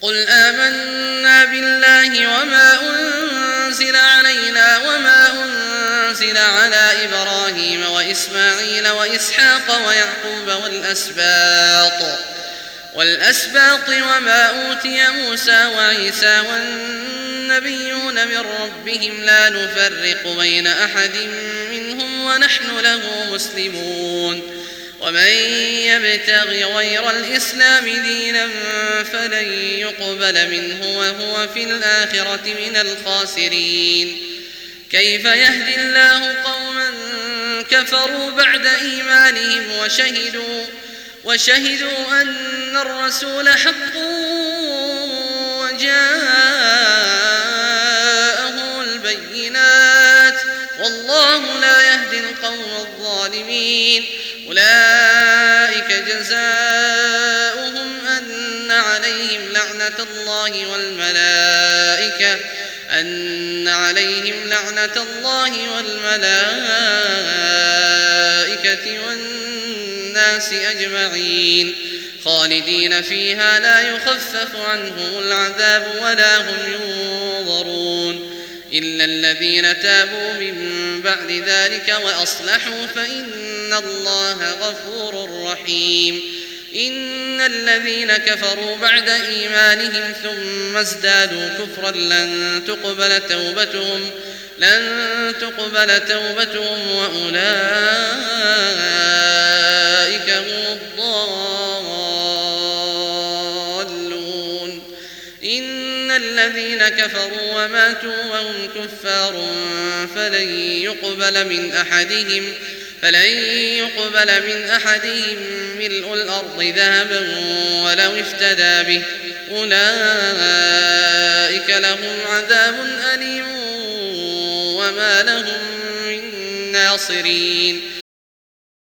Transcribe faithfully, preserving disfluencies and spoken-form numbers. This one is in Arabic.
قل آمنا بالله وما أنزل علينا وما أنزل على إبراهيم وإسماعيل وإسحاق ويعقوب والأسباط والأسباط وما أوتي موسى وعيسى والنبيون من ربهم لا نفرق بين أحد منهم ونحن له مسلمون ومن يبتغ غير الإسلام دينا فلن يقبل منه وهو في الآخرة من الخاسرين. كيف يهدي الله قوما كفروا بعد إيمانهم وشهدوا وشهدوا أن الرسول حق وجاءه البينات والله لا يهدي القوم الظالمين. أولئك جزاؤهم أن عليهم لعنة الله والملائكة أن عليهم لعنة الله والملائكة والناس أجمعين خالدين فيها لا يخفف عنهم العذاب ولا هم ينظرون إلا الذين تابوا من بعد ذلك وأصلحوا فإن الله غفور رحيم. إن الذين كفروا بعد إيمانهم ثم ازدادوا كفرا لن تقبل توبتهم لن تقبل توبتهم وأولئك هم الضالون. إن الذين كفروا وماتوا وهم كفار فلن يقبل من أحدهم فلن يقبل من أحدهم ملء الأرض ذهبا ولو افتدى به أولئك لهم عذاب أليم وما لهم من ناصرين.